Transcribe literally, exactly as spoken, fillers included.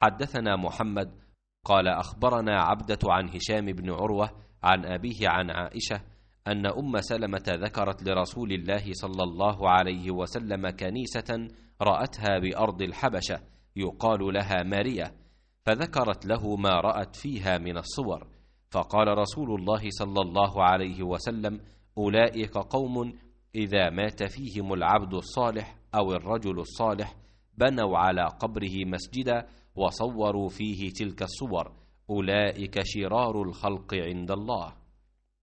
حدثنا محمد قال أخبرنا عبدة عن هشام بن عروة عن أبيه عن عائشة أن أم سلمة ذكرت لرسول الله صلى الله عليه وسلم كنيسة رأتها بأرض الحبشة يقال لها مارية، فذكرت له ما رأت فيها من الصور، فقال رسول الله صلى الله عليه وسلم: أولئك قوم إذا مات فيهم العبد الصالح أو الرجل الصالح بنوا على قبره مسجدا وصوروا فيه تلك الصور، أولئك شرار الخلق عند الله.